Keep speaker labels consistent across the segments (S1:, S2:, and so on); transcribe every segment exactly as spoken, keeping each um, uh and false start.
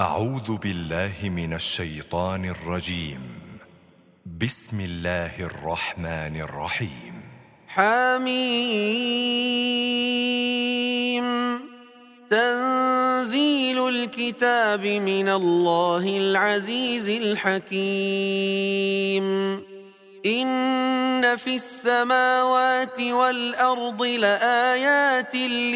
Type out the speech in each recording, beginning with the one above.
S1: أعوذ بالله من الشيطان الرجيم. بسم الله الرحمن الرحيم.
S2: حميم. تنزيل الكتاب من الله العزيز الحكيم. إن في السماوات والأرض لآيات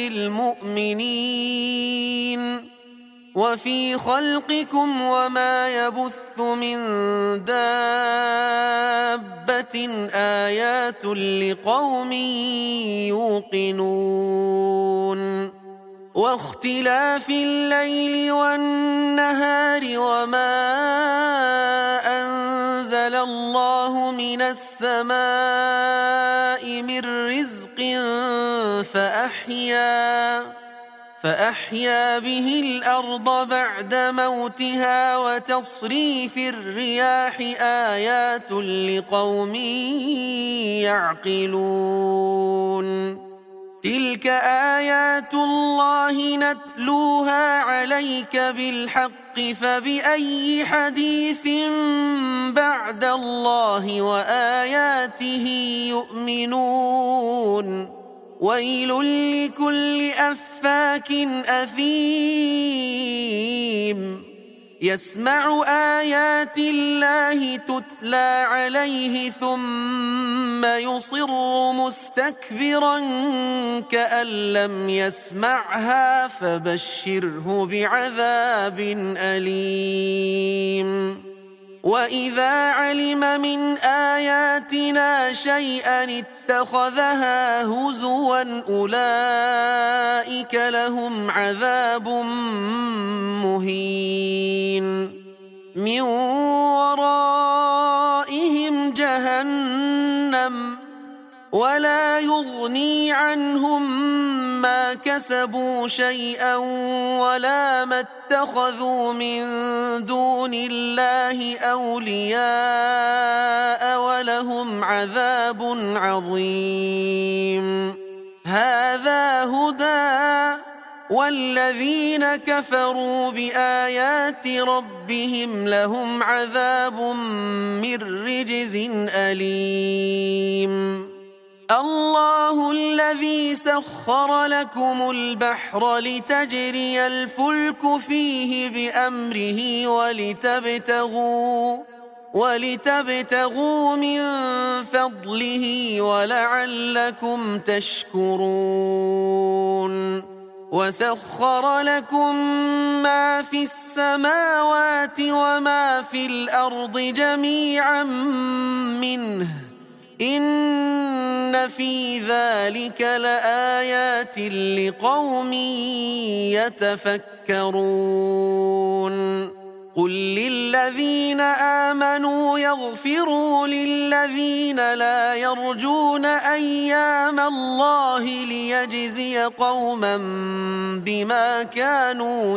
S2: للمؤمنين وفي خلقكم وما يبث من دابة آيات لقوم يوقنون واختلاف الليل والنهار وما أنزل الله من السماء من رزق فأحيا فأحيا به الأرض بعد موتها وتصريف الرياح آيات لقوم يعقلون تلك آيات الله نتلوها عليك بالحق فبأي حديث بعد الله وآياته يؤمنون ويل لكل أفاك أثيم يسمع آيات الله تتلى عليه ثم يصر مستكبرا كأن لم يسمعها فبشره بعذاب أليم وإذا علم من آياتنا شيئا اتخذها هزوا أولئك لهم عذاب مهين من ورائهم جهنم ولا يغني عنهم ما كسبوا شيئا ولا ما اتخذوا من دون الله أولياء ولهم عذاب عظيم هذا هدى والذين كفروا بآيات ربهم لهم عذاب من رجز أليم الله الذي سخر لكم البحر لتجري الفلك فيه بأمره ولتبتغوا ولتبتغوا من فضله ولعلكم تشكرون وسخر لكم ما في السماوات وما في الأرض جميعا منه إن في ذلك لآيات لقوم يتفكرون قل للذين آمنوا يغفروا للذين لا يرجون أيام الله ليجزي قوما بما كانوا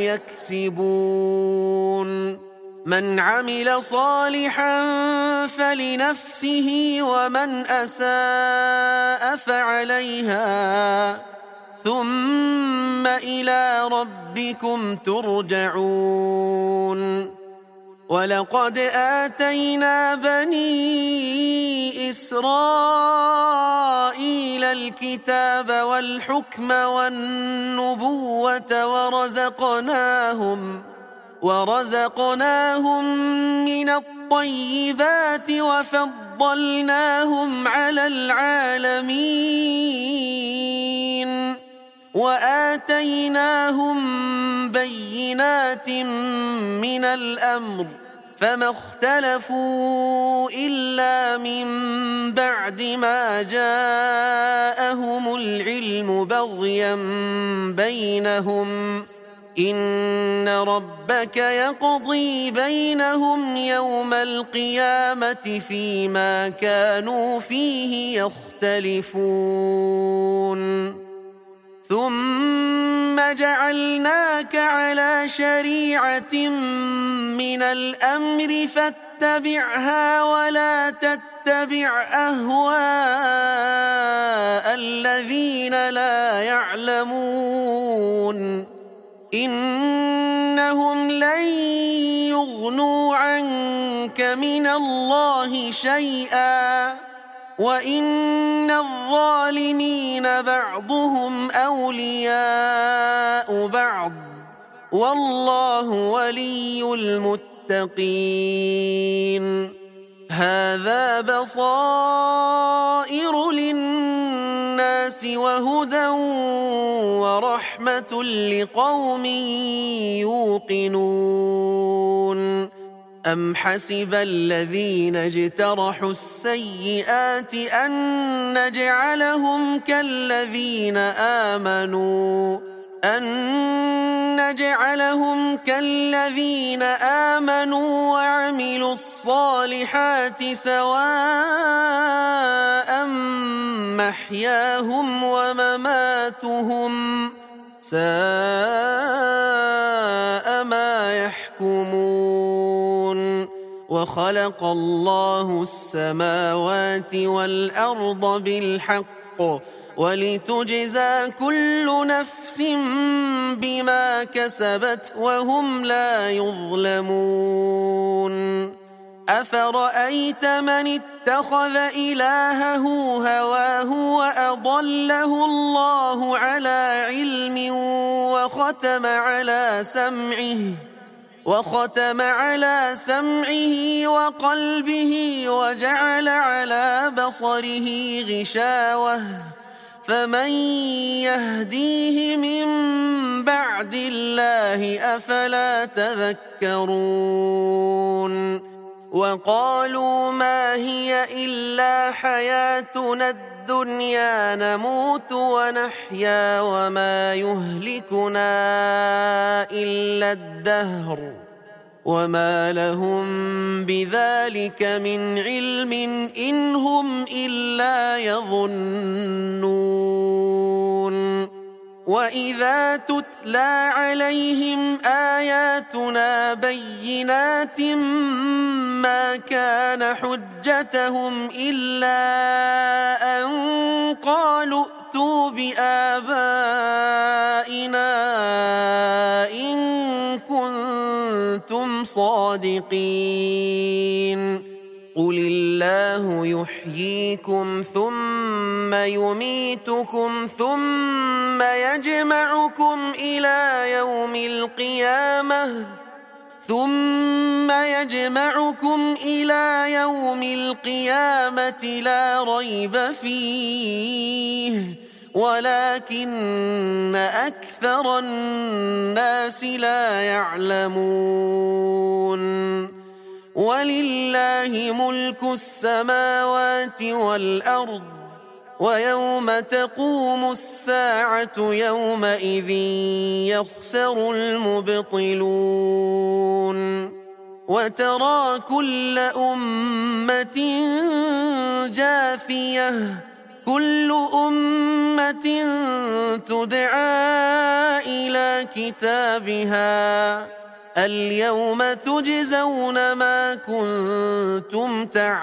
S2: يكسبون من عمل صالحا فلنفسه ومن أساء فعليها ثم إلى ربكم ترجعون ولقد آتينا بني إسرائيل الكتاب والحكم والنبوة ورزقناهم ورزقناهم من الطيبات وفضلناهم على العالمين وآتيناهم بينات من الأمر فما اختلفوا إلا من بعد ما جاءهم العلم بغيا بينهم إن ربك يقضي بينهم يوم القيامة فيما كانوا فيه يختلفون ثم جعلناك على شريعة من الأمر فاتبعها ولا تتبع أهواء الذين لا يعلمون إن إنهم لن يغنوا عنك من الله شيئا وإن الظالمين بعضهم أولياء بعض والله ولي المتقين. هذا بصائر للناس وهدى ورحمة لقوم يوقنون. أم حسب الذين اجترحوا السيئات أن نجعلهم كالذين آمنوا أن نجعلهم كالذين آمنوا وعملوا الصالحات سواء محياهم ومماتهم ساء ما يحكمون. وخلق الله السماوات والأرض بالحق ولتجزى كل نفس بما كسبت وهم لا يظلمون. أفرأيت من اتخذ إلهه هواه وأضله الله على علم وختم على سمعه وختم على سمعه وقلبه وجعل على بصره غشاوة فمن يهديه من بعد الله أفلا تذكرون. وقالوا ما هي إلا حياتنا الدنيا نموت ونحيا وما يهلكنا إلا الدهر وما لهم بذلك من علم إن هم إلا يظنون. وإذا تتلى عليهم آياتنا بينات ما كان حجتهم إلا أن قالوا ائتوا بآبائنا إن كنتم صادقين. قل الله يحييكم ثم يميتكم ثم يجمعكم إلى يوم القيامة ثم يجمعكم إلى يوم القيامة لا ريب فيه ولكن أكثر الناس لا يعلمون. ولله ملك السماوات والأرض ويوم تقوم الساعة يومئذ يخسر المبطلون. وترى كل أمة جاثية كل أمة تدعى إلى كتابها اليوم تجزون ما كنتم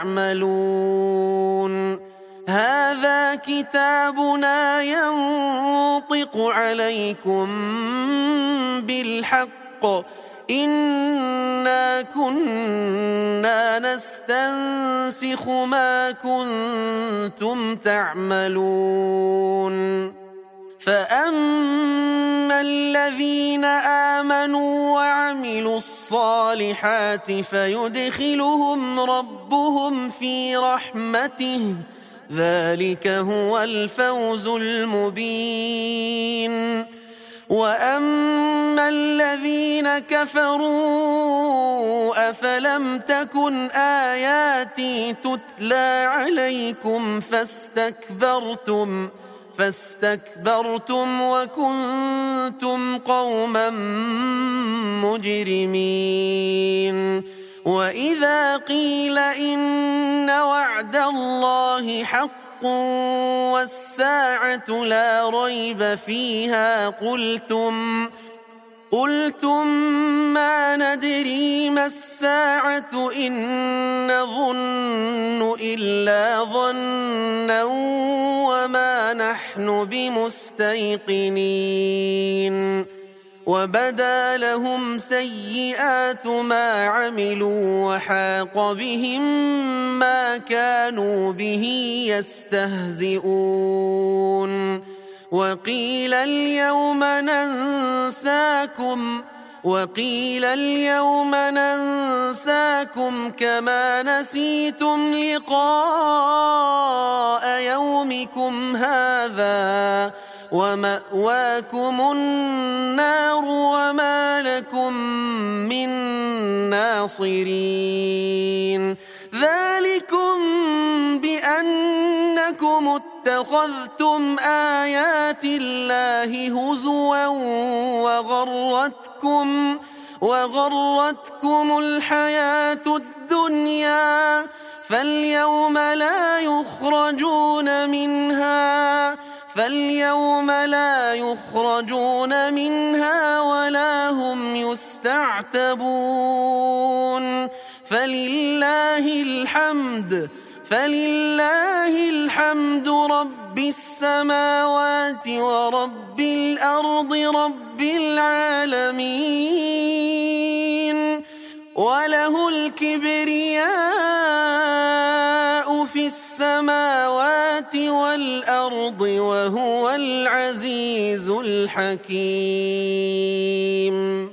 S2: تعملون. هذا كتابنا ينطق عليكم بالحق إنا كنا نستنسخ ما كنتم تعملون. فأما الذين آمنوا وعملوا الصالحات فيدخلهم ربهم في رحمته ذلك هو الفوز المبين. وأما الذين كفروا أفلم تكن آياتي تتلى عليكم فاستكبرتم فاستكبرتم وكنتم قوما مجرمين. وإذا قيل إن وعد الله حق والساعة لا ريب فيها قلتم قلتم ما ندري ما الساعة إن نظن إلا ظنا وما نحن بمستيقنين. وبدا لهم سيئات ما عملوا وحاق بهم ما كانوا به يستهزئون وقيل اليوم ننساكم وقيل اليوم ننساكم كما نسيتم لقاء يومكم هذا ومأواكم النار وما لكم من ناصرين ذلكم بأنكم اتخذتم آيات الله هزوا وغرتكم وغرتكم الحياة الدنيا فاليوم لا يخرجون منها فاليوم لا يخرجون منها ولا هم يستعتبون فلله الحمد فلله الحمد رب السماوات ورب الأرض رب العالمين وله الكبرياء في السماوات والأرض وهو العزيز الحكيم.